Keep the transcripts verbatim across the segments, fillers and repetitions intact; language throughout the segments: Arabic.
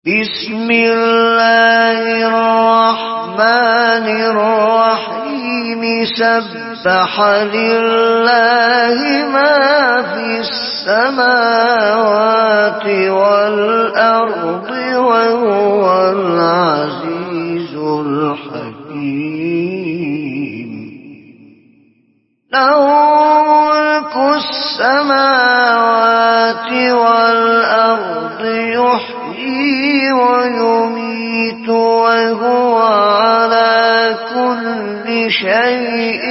بسم الله الرحمن الرحيم سبح لله ما في السماوات والأرض وهو العزيز الحكيم له ملك السماوات والأرض يحيي ويميت وهو على كل شيء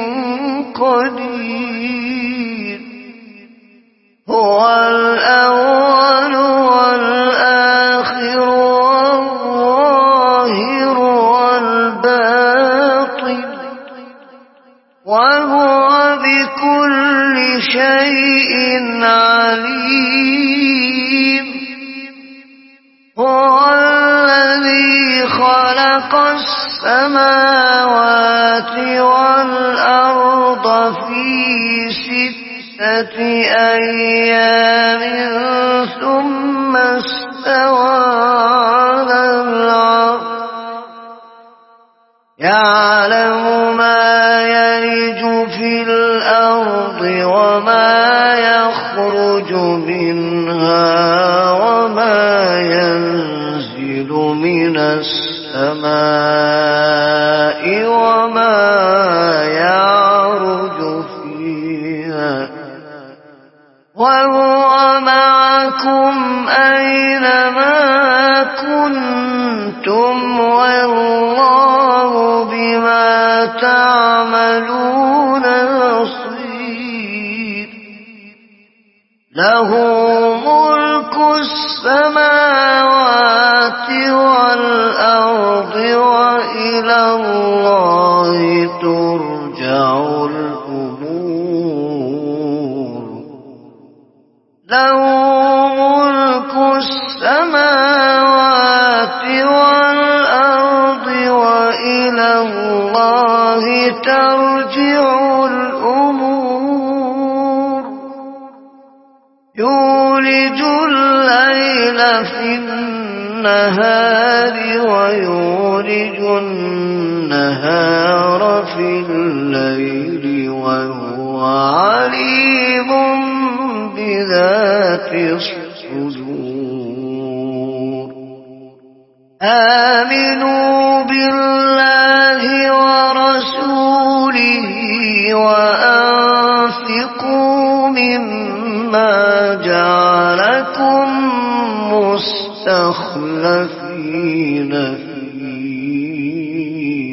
قدير هو الأول والآخر والظاهر والباطن وهو بكل شيء عليم هو الذي خلق السماوات والأرض في ستة أيام ثم استوى على العرش يعلم ما يلج في الأرض وما يخرج منها وما ينزل من السماء وما يعرج فيها وهو معكم أينما كنتم والله بما تعملون بصير له ملك السماوات والأرض وإلى الله ترجع الأمور له ملك السماوات والأرض وإلى الله ترجع الأمور يولج الليل في النهار ويولج النهار في الليل وهو عليم بذات الصدور آمنوا بالله ورسوله وأنفقوا مما جعلكم مستخلفين فيه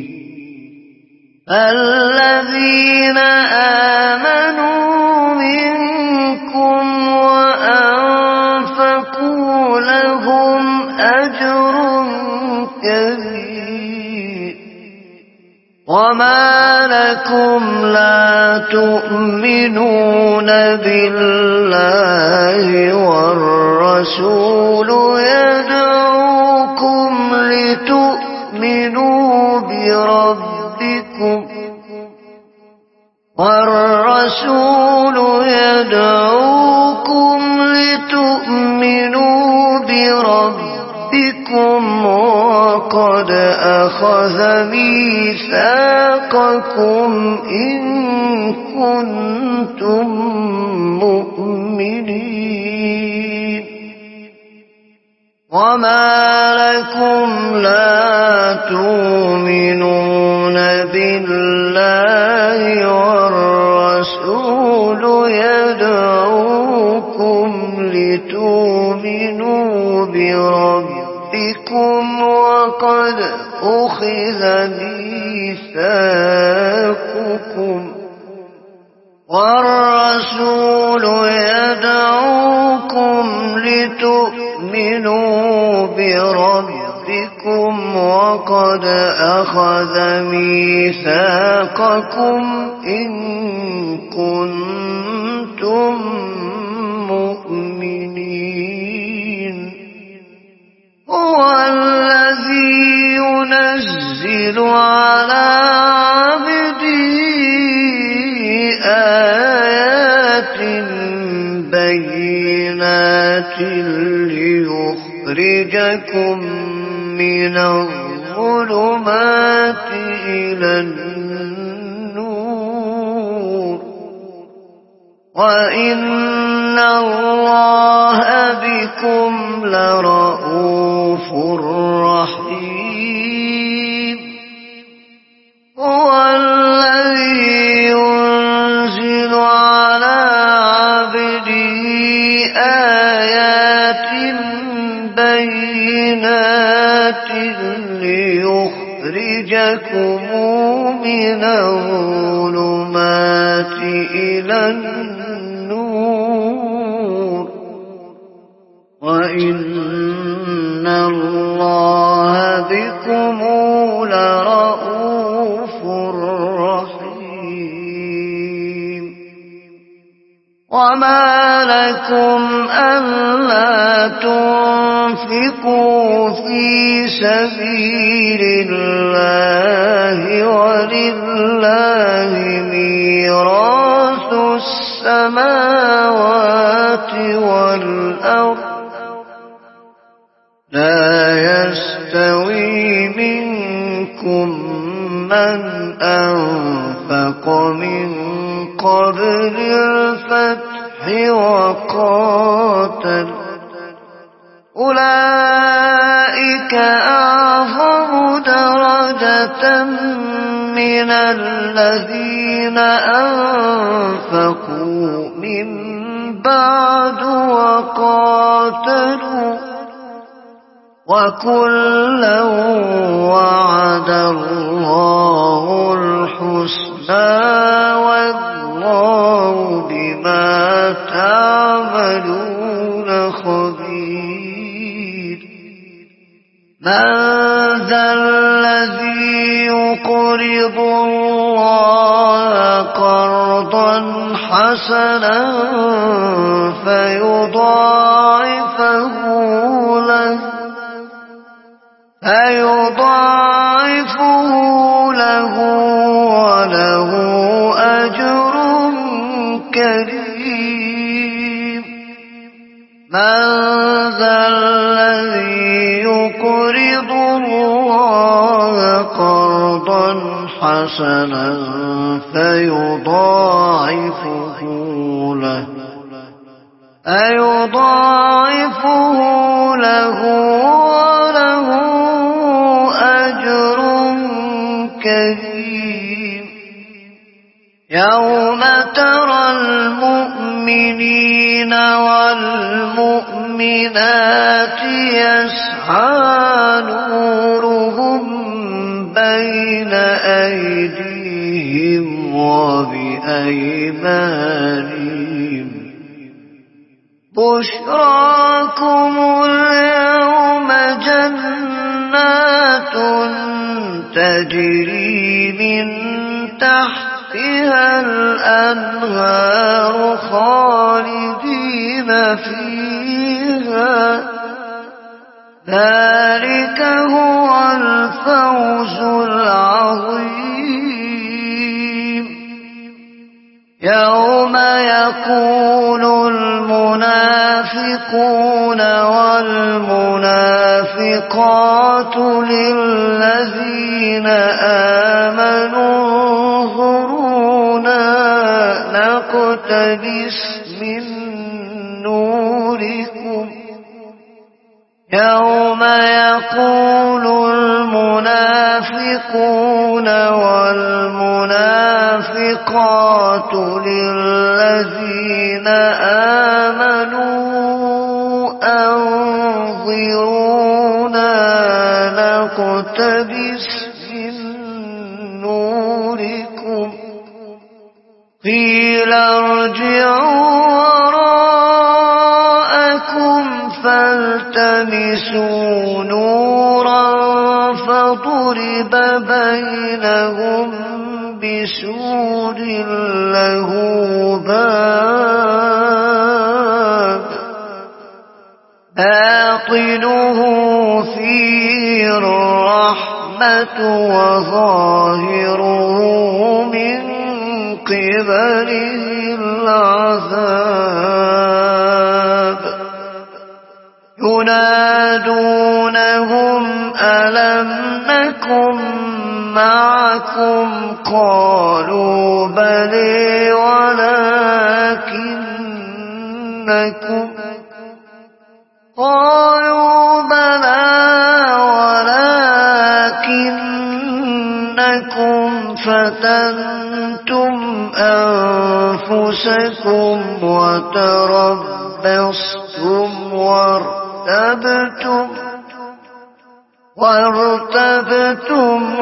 الذين آمنوا منكم وأنفقوا لهم أجر كبير وما لكم لا تؤمنون بالله والرسول يدعوكم لتؤمنوا بربكم والرسول يدعوكم لتؤمنوا بربكم وقد أخذ ميثاقكم إن كنتم مؤمنين وما لكم لا تؤمنون بالله والرسول يدعوكم لتؤمنوا بربكم وقد أخذ ميثاقكم والرسول يدعوكم لتؤمنوا بربكم وقد أخذ ميثاقكم إن كنتم مؤمنين هو الذي ينزل على عبده آيات بينات ليخرج ليخرجكم من الظلمات إلى النور وإن الله بكم لرءوف رحيم هو الذي ينزل على عبده آيات بينات ليخرجكم من الظلمات إلى النور وإن الله بكم لرءوف رحيم وما لكم ألا تنفقوا في سبيل الله ولله ميراث السماوات والأرض لا يستوي منكم من أنفق من قبل الفتح وقاتل أولئك أعظم درجة من الذين أنفقوا من بعد وقاتلوا وكلا وعد الله الحسنى والله بما تعملون خبير من ذا الذي يقرض الله قرضا حسنا فيضاعفه له فيضاعفه له وله أجر كريم من ذا الذي يقرض الله قرضا حسنا فيضاعفه له فيضاعفه له وله أجر كريم يوم ترى المؤمنين والمؤمنات يسعى نورهم بين أيديهم وبأيمانهم بشراكم اليوم جنات تجري من تحتها الأنهار خالدين فيها ذلك هو الفوز العظيم يوم يقول المنافقون والمنافقات للذين آمنوا انظرونا نقتبس من نوركم يوم يقول المنافقون والمنافقات للذين آمنوا أنظرونا نقتبس من نوركم قيل ارجعوا وراءكم فالتمسوا نورا فضرب بينهم بسور له باب باطنه فيه الرحمة وظاهره من قبله العذاب ينادونهم ينادونهم ألم نكن معكم قالوا بلى ولكنكم قالوا بلى ولكنكم فتنتم أنفسكم وتربصتم وارتبتم وارتبتم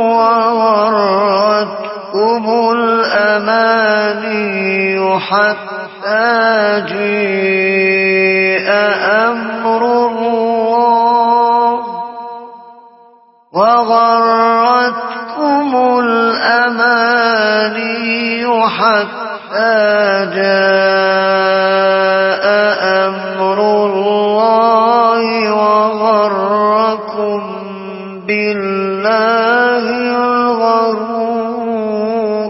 وغرتكم الأماني حتى جاء أمر الله وغرتكم الأماني حتى جاء أمر الله وغركم بالله الغرور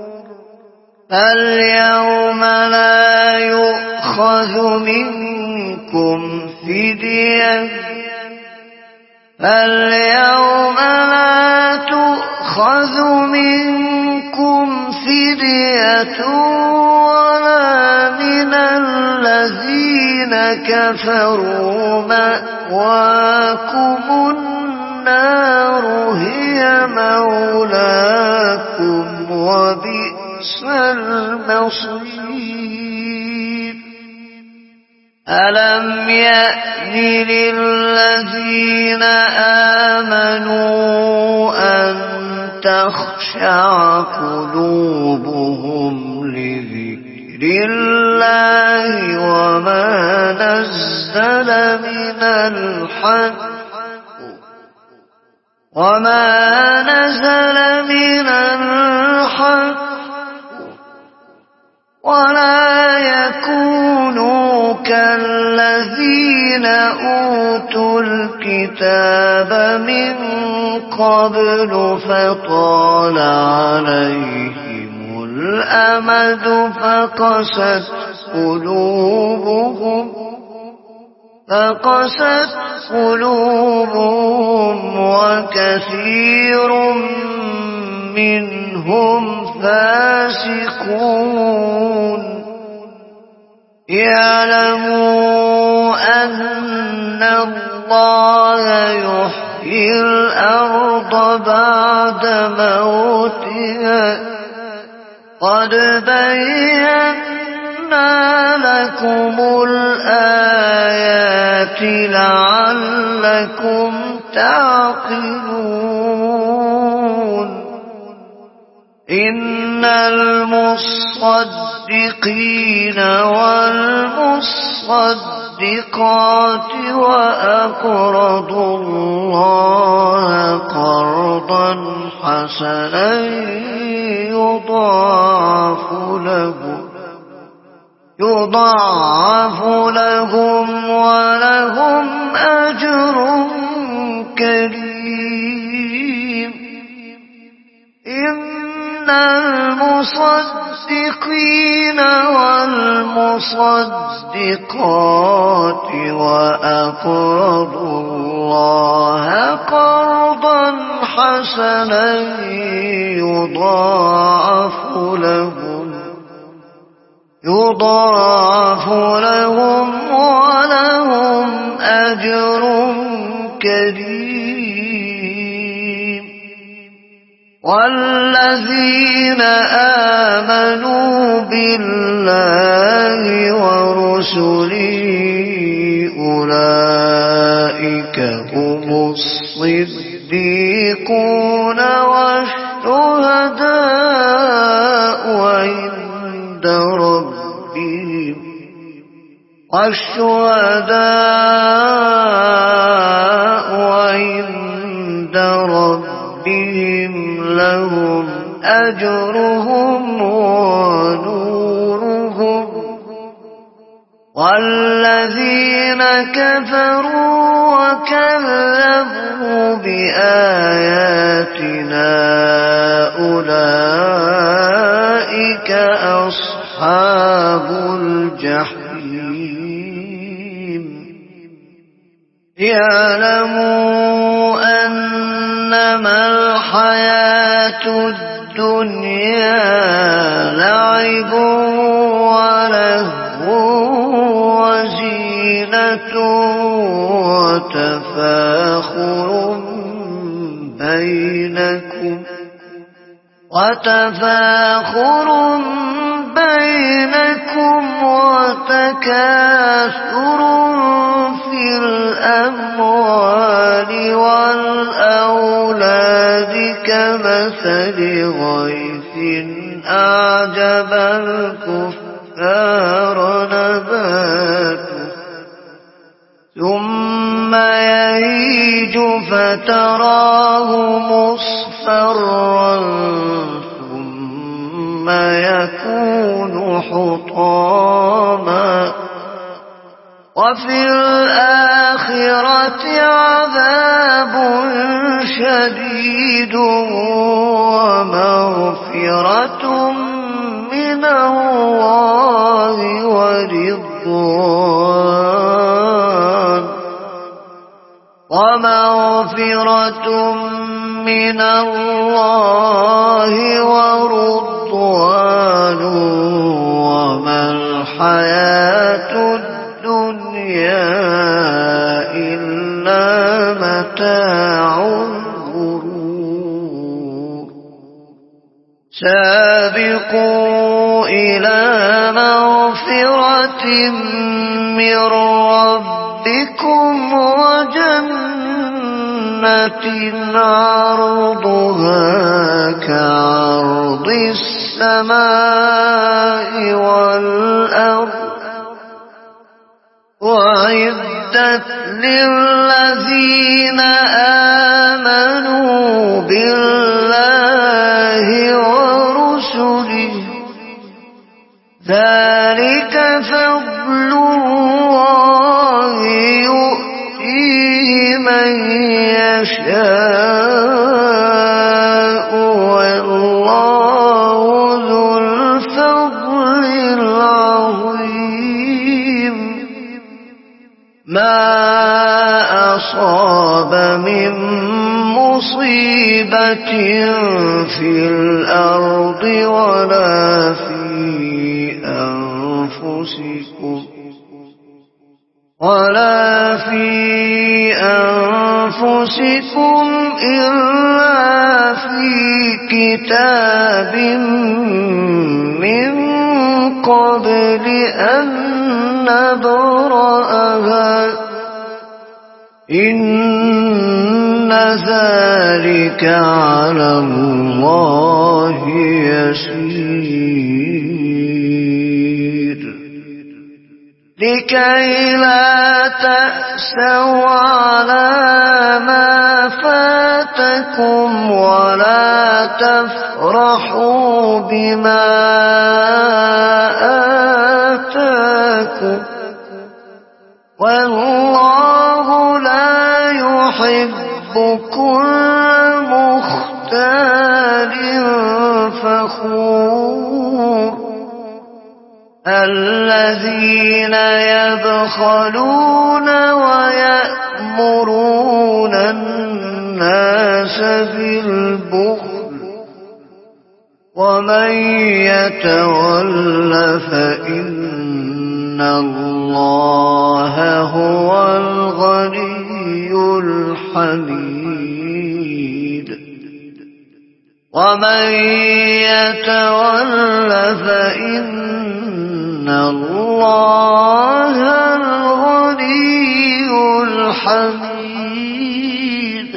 فاليوم لا يؤخذ منكم فدية فاليوم لا تؤخذ منكم فدية ولا من الذين كفروا مأواكم النار هي مولاكم وبئس المصير ألم يأن للذين آمنوا أن تخشع قلوبهم لذكر الله وما نزل من الحق وما نزل من الحق ولا يكونوا كالذين أوتوا الكتاب من قبل فطال عليهم الأمد فقست قلوبهم فقست قلوبهم وكثير منهم فاسقون يعلموا أن الله يحيي الأرض بعد موتها قد بينا لكم الآيات لعلكم تعقلون إن المصدقين والمصدقات وأقرضوا الله قرضا حسنا يضاعف لهم يضاعف لهم ولهم أجر كريم إن المصدقين والمصدقات وأقرضوا الله قرضا حسنا يضاعف لهم يضاعف لهم ولهم أجر كريم والذين آمنوا بالله ورسله أولئك هم الصديقون والشهداء عند ربهم والشهداء عند ربهم لهم أجرهم ونورهم والذين كفروا وكذبوا بآياتنا أولئك أصحاب الجحيم يعلمون إنما الحياة الدنيا لعب ولهو وزينة وتفاخر بينكم وتفاخر بينكم وتكاثر في الأموال والأولاد كمثل غيث أعجب الكفار نباته ثم يهيج فتراه مصفرا ثم يكون حطاما وفي الآخرة عذاب شديد ومغفرة من الله ورضوان ومغفرة من الله ورضوان وما الحياة الدنيا إلا متاع الغرور سابقوا إلى مغفرة من ربكم وجنة عرضها كعرض السماء والأرض وأعدت للذين آمنوا بالله ورسله ذلك فضل الله يؤتيه من يشاء والله ذو الفضل العظيم ما أصاب من مصيبة في الأرض ولا في أنفسكم ولا في أنفسكم إلا في كتاب من قبل أن نبرأها إن ذلك على الله يسير لكي لا تأسوا على ما فاتكم ولا تفرحوا بما آتاكم والله لا يحب كل مختال فخور الذين يبخلون ويأمرون الناس بالبخل ومن يتول فإن الله هو الغني الحميد ومن يتول فإن الله الغني الحميد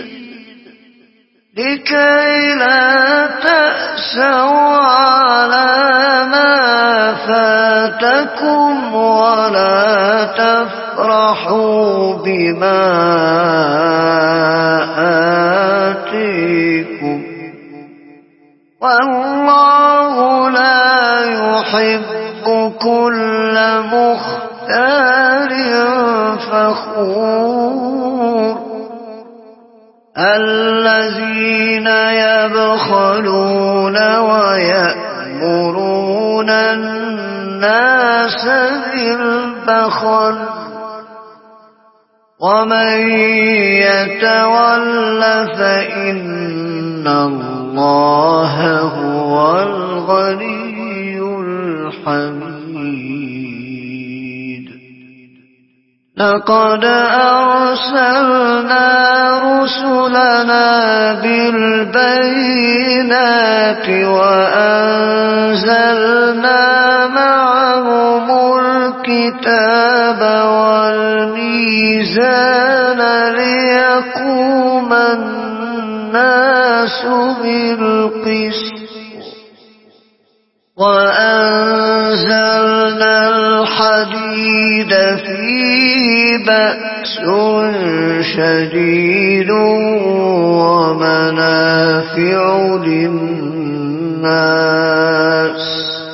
لكي لا تأسوا على ما فاتكم ولا تفرحوا بما آتيكم والله لا يحب كل مختال فخور الذين يبخلون ويأمرون الناس بالبخل ومن يتول فإن الله هو الغني الحميد لقد أرسلنا رسلنا بالبينات وأنزلنا معهم الكتاب والميزان ليقوم الناس بالقسط وأنزلنا الحديد فيه بأس شديد ومنافع للناس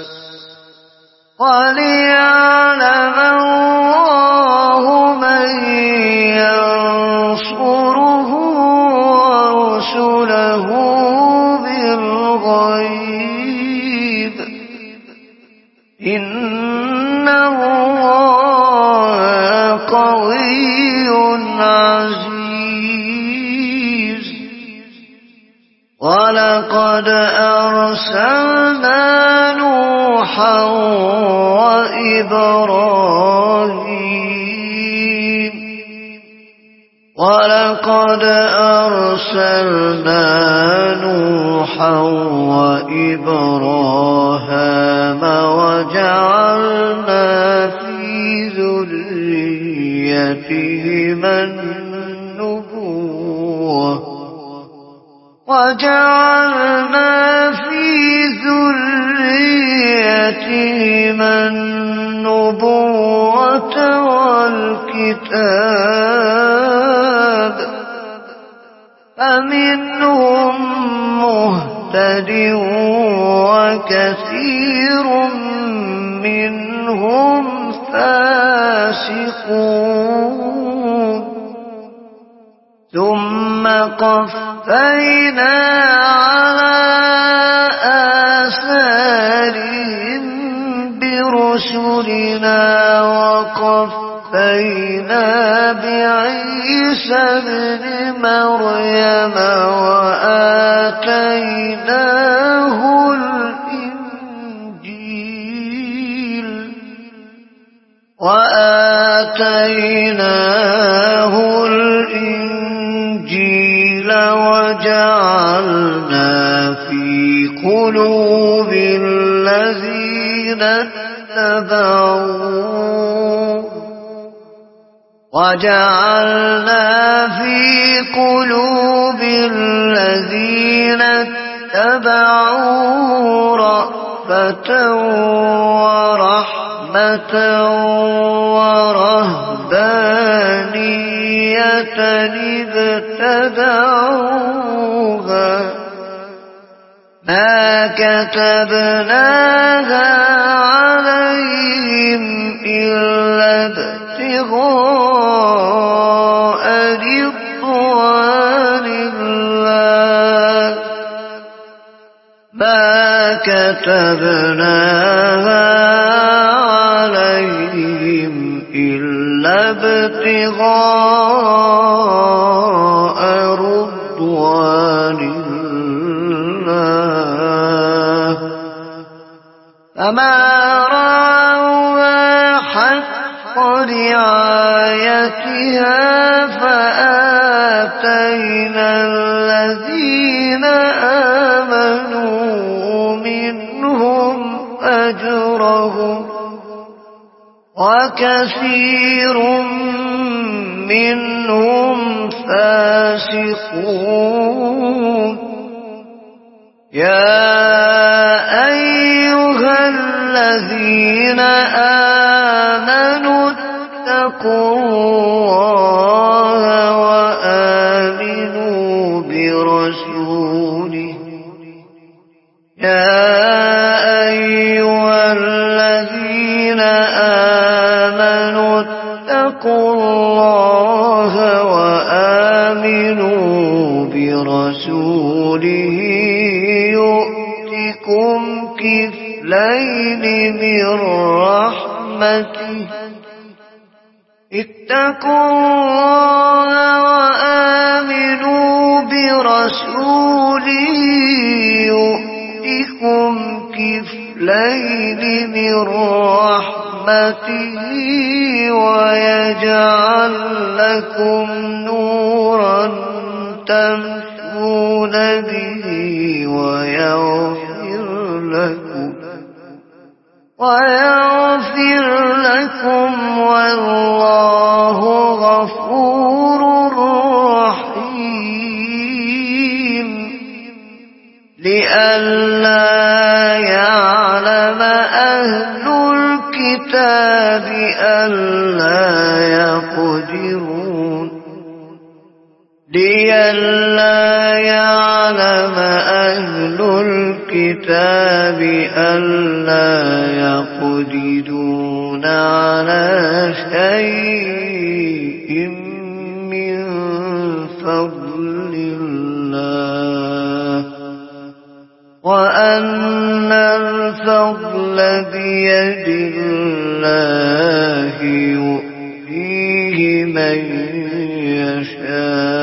وليعلم الله من ينصره ورسله بالغيب إن الله قوي عزيز ولقد أرسلنا نوحا وإبراهيم ولقد أرسلنا نوحا وإبراهيم وجعلنا في ذريتهما النبوة وجعلنا في ذريتهما النبوة والكتاب فمنهم مهتد وكثير منهم فاسقون ثم قفينا على آثارهم برسلنا وقفينا بعيسى ابن مريم وآتيناه الإنجيل وآتيناه الإنجيل وجعلنا في قلوب الذين اتبعوه وجعلنا في قلوب الذين اتبعوه رأفة ورحمة ورهبانية ابتدعوها ما كتبناها عليهم إلا ابتغاء رضوان الله ما كتبناها عليهم إلا ابتغاء رضوان الله فما رعوها حق رعايتها فآتينا الذين آمنوا منهم أجرهم وكثير منهم فاسقون يا أيها الذين آمنوا اتقوا الله وآمنوا برسوله يا أيها الذين آمنوا اتقوا الله وآمنوا برسوله يؤتكم كفلين من رحمته اتقوا الله وآمنوا برسوله يؤتكم كفلين من رحمته ويجعل لكم نورا تمشون به ويغفر لكم ويغفر لكم والله غفور رحيم. لئلا يعلم أهل الكتاب ألا يقدرون لئلا يعلم أهل الكتاب ألا يقدرون على شيء من فضل الله وأن الفضل بيد الله يؤتيه من يشاء